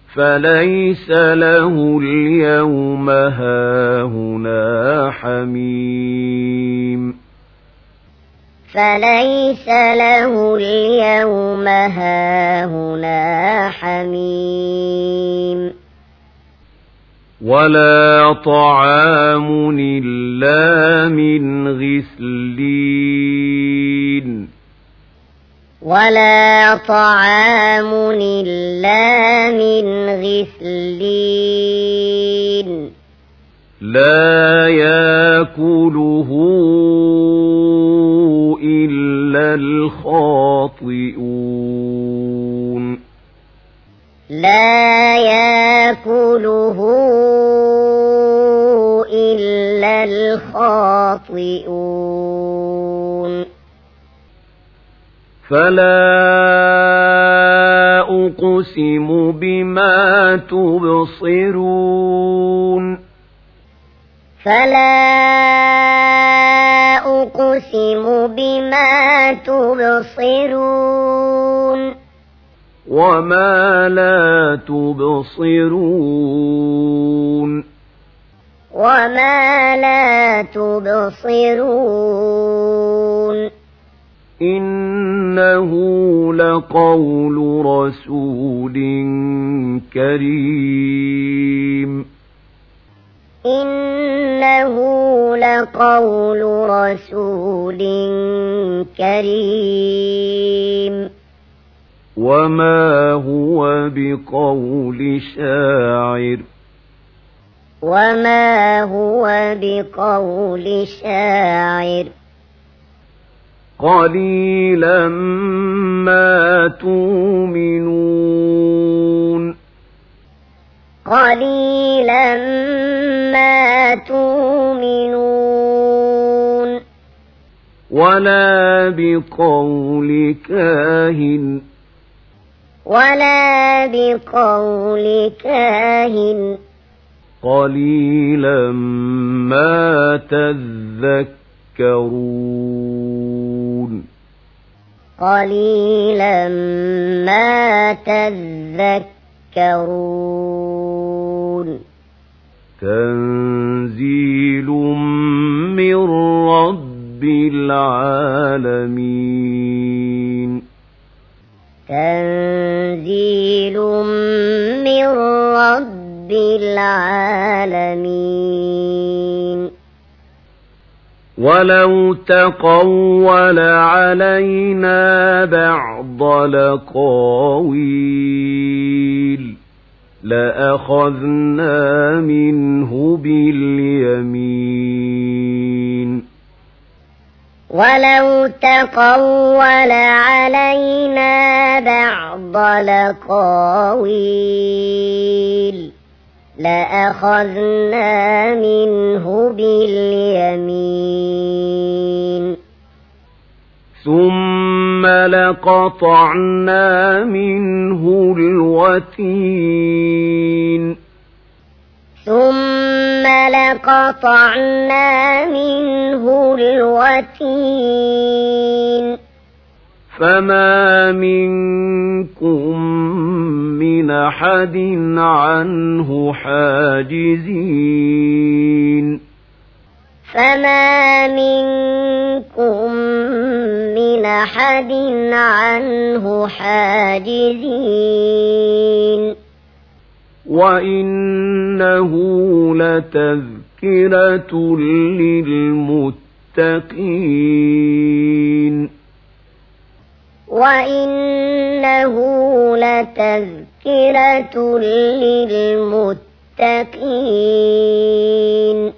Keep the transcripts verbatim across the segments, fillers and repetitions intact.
فليس له اليوم هاهنا حميم فليس له اليوم هاهنا حميم ولا طعام إلا من غسلين ولا طعام إلا من غسلين لا يأكله إلا الخاطئون لا يأكله إلا الخاطئون فلا أقسم بما تبصرون فلا أقسم بما تبصرون وما لا تبصرون وما لا تبصرون إنه لقول رسول كريم إنه لقول رسول كريم وما هو بقول شاعر وما هو بقول شاعر قليلا ما تؤمنون قليلا ما تؤمنون ولا بقول كاهن ولا بقول كاهن قليلا ما تذكرون قليلا ما تذكرون تنزيل من رب العالمين تنزيل من رب العالمين ولو تقول علينا بعض الأقاويل لأخذنا منه باليمين ولو تقول علينا بعض الأقاويل لأخذنا منه باليمين ثم لقطعنا منه الوتين ثم لقطعنا منه الوتين فما منكم من أحد عنه حاجزين فما منكم من أحد عنه حاجزين وإنه لتذكرة للمتقين وإنه لتذكرة للمتقين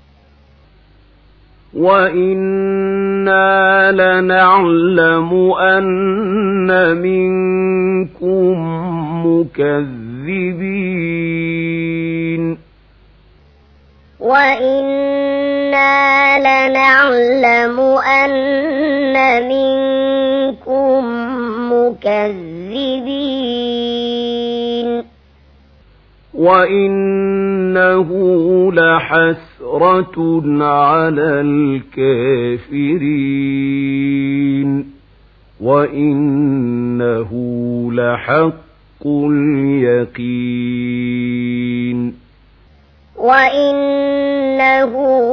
وإنا لنعلم أن منكم مكذبين وإنا لنعلم أن منكم مكذبين وإنه لحسرة على الكافرين وإنه لحق اليقين وإنه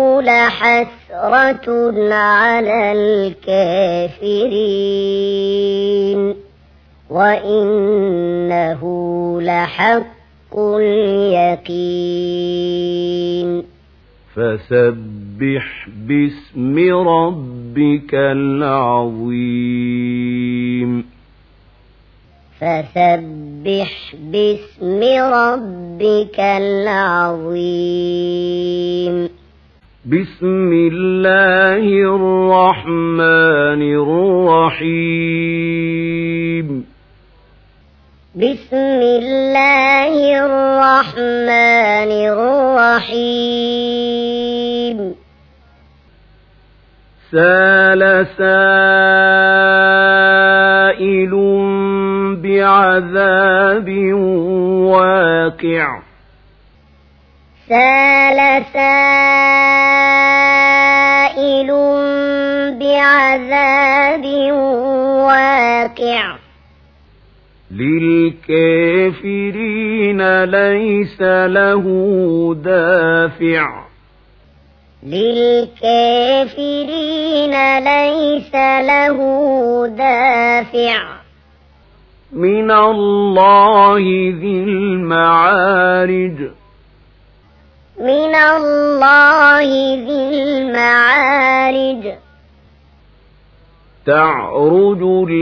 لحسرة على الكافرين وإنه لحق اليقين فسبح باسم ربك العظيم فسبح باسم ربك العظيم بسم الله الرحمن الرحيم بسم الله الرحمن الرحيم سال سائل بعذاب واقع سال سائل بعذاب واقع للكافرين ليس له دافع للكافرين ليس له دافع من الله ذي المعارج من الله ذي المعارج تعرج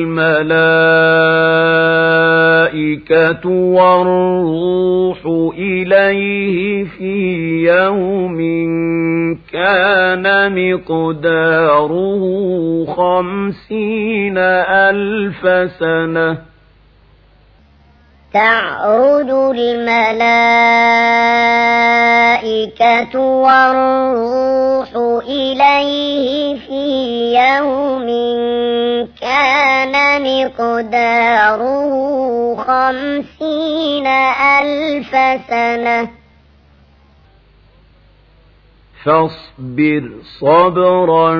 الملائكة والروح إليه في يوم كان مقداره خمسين ألف سنة تعرج الملائكة والروح إليه في يوم كان مقداره خمسين ألف سنة فاصبر صبرا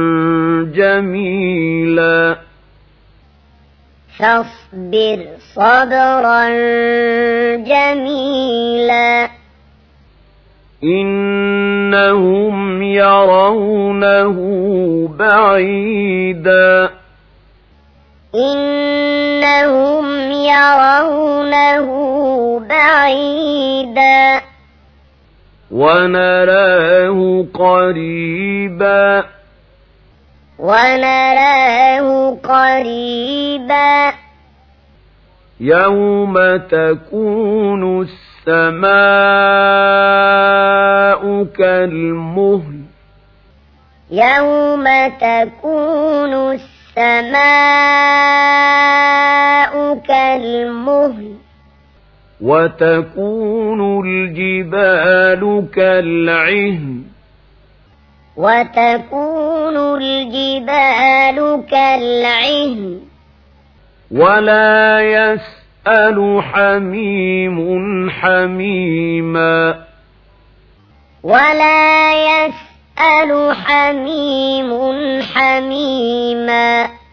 جميلا فاصبر صبرا جميلا إنهم يرونه بعيدا إنهم يرونه بعيدا ونراه قريبا ونراه قريبا يوم تكون السماء كالمهل يوم تكون السماء كالمهل وتكون الجبال كالعهن وتكون الجبال كالعهن ولا يسأل حميم حميما ولا يسأل حميم حميما